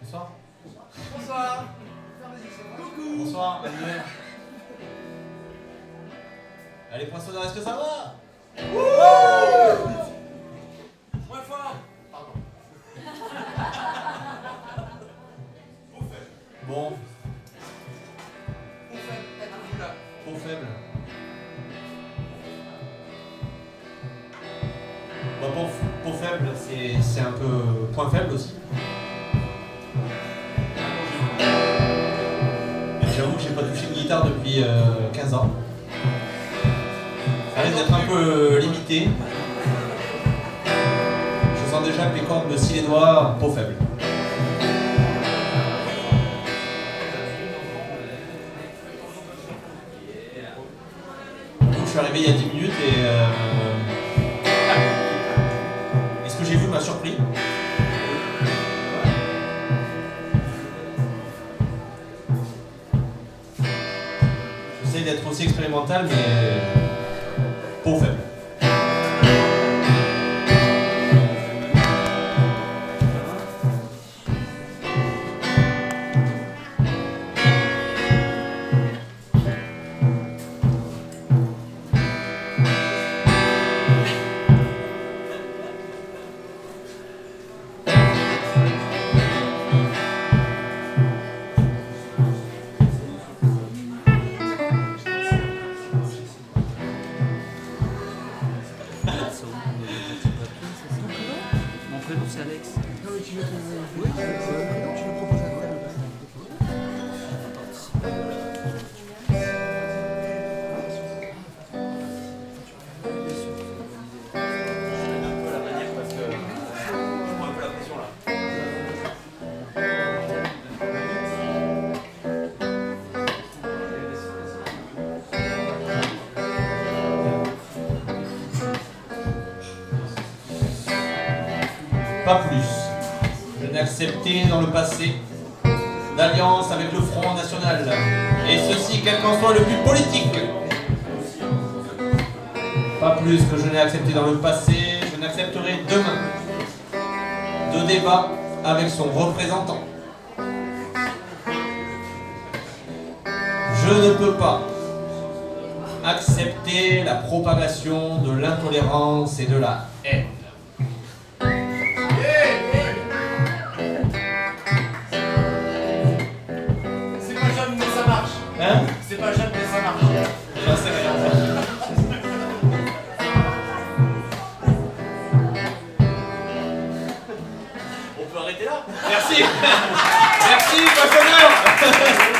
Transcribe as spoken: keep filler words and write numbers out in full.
Bonsoir. Bonsoir. Coucou. Bonsoir, Manuel. Allez, poinçonneur, est-ce que ça va? Wouh. Moins fort. Pardon. Bon. Peau faible, êtes-vous là? Peau faible. Bah, peau, peau faible, c'est, c'est un peu point faible aussi. J'avoue que j'ai pas touché une guitare depuis euh, quinze ans. Ça risque d'être un peu limité. Je sens déjà que les cordes me scient les doigts, peau faible. Donc je suis arrivé il y a dix minutes et... Euh... Et ce que j'ai vu m'a surpris. J'essaie d'être aussi expérimental, mais peau faible. C'est Alex. Non mais tu veux oui, tu le proposes à quoi? Pas plus. Je n'ai accepté dans le passé d'alliance avec le Front National. Et ceci, quel qu'en soit le but politique. Pas plus que je n'ai accepté dans le passé, je n'accepterai demain de débat avec son représentant. Je ne peux pas accepter la propagation de l'intolérance et de la haine. Hein? C'est pas jeune, mais ça marche. J'en sais rien. On peut arrêter là? Merci. Merci, poissonneur.